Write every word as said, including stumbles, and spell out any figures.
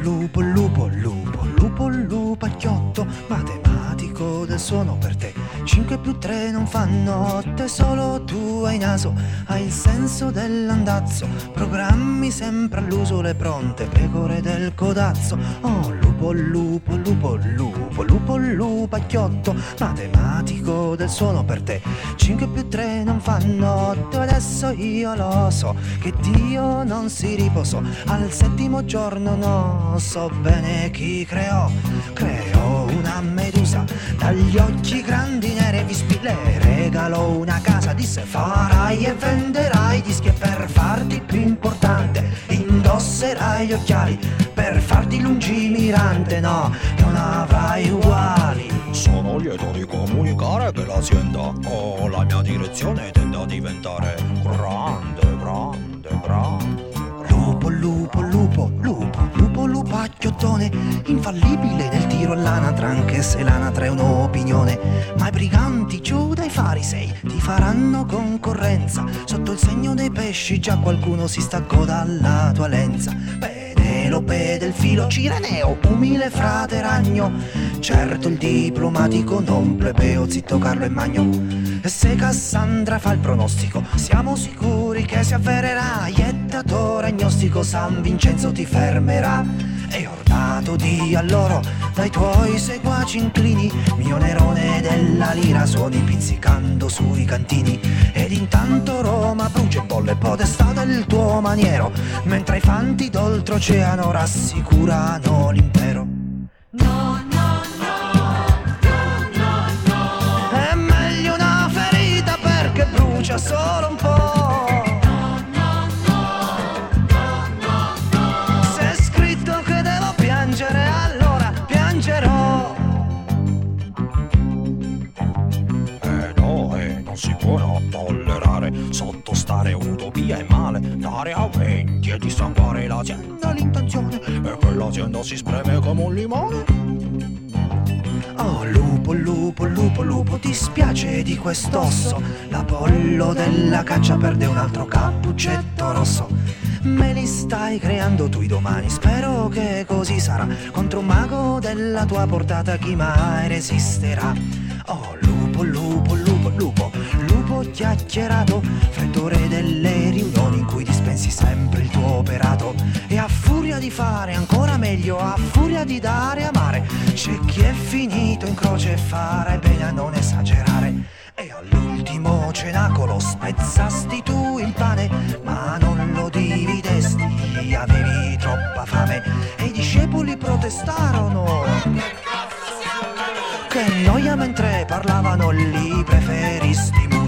lupo, lupo, lupo, lupo, lupacchiotto, matematico del suono per te. Cinque più tre non fanno otto e solo tu hai naso, hai il senso dell'andazzo, programmi sempre all'uso le pronte pecore del codazzo. Oh, lupo, lupo, lupo, lupo, lupo, lupacchiotto, matematico del suono per te. Cinque più tre non fanno otto, adesso io lo so che Dio non si riposò al settimo giorno, no, so bene chi creò. Creò una medusa dagli occhi grandi nere vispi, le regalò una casa, disse farai e venderai dischi e per farti più importante indosserai gli occhiali per farti lungimirante, no, non avrai uguali. Sono lieto di comunicare che l'azienda o la mia direzione tende a diventare grande, grande, grande. Lupo, lupo, lupo, lupo, lupo, lupacchiottone, infallibile nel tiro all'anatra, anche se l'anatra è un'opinione. Ma i briganti giù dai farisei ti faranno concorrenza, sotto il segno dei pesci già qualcuno si staccò dalla tua lenza. Penelope del filo Cireneo, umile frate ragno, certo il diplomatico non plebeo, zitto Carlo e Magno. E se Cassandra fa il pronostico, siamo sicuri che si avvererà, iettato agnostico, San Vincenzo ti fermerà. E ordato di alloro dai tuoi seguaci inclini, mio Nerone della lira suoni pizzicando sui cantini. Ed intanto Roma brucia e bolle podestà del tuo maniero, mentre i fanti d'oltreoceano rassicurano l'impero. No, no, no, no, no, no. È meglio una ferita perché brucia solo un po'. Allora piangerò. Eh no, eh, non si può no, tollerare, sottostare un'utopia è male, dare aumenti e dissanguare l'azienda, l'intenzione è che l'azienda si spreme come un limone. Oh lupo, lupo, lupo, lupo, ti spiace di quest'osso, l'Apollo della caccia perde un altro cappuccetto rosso. Me li stai creando tu i domani, spero che così sarà, contro un mago della tua portata chi mai resisterà. Oh lupo, lupo, lupo, lupo, lupo chiacchierato, freddore delle riunioni in cui dispensi sempre il tuo operato. E a furia di fare ancora meglio, a furia di dare amare, c'è chi è finito in croce e farai bene a non esagerare. E all'ultimo cenacolo spezzasti tu il pane, ma non lo dividesti, avevi troppa fame. E i discepoli protestarono, che noia, mentre parlavano li preferisti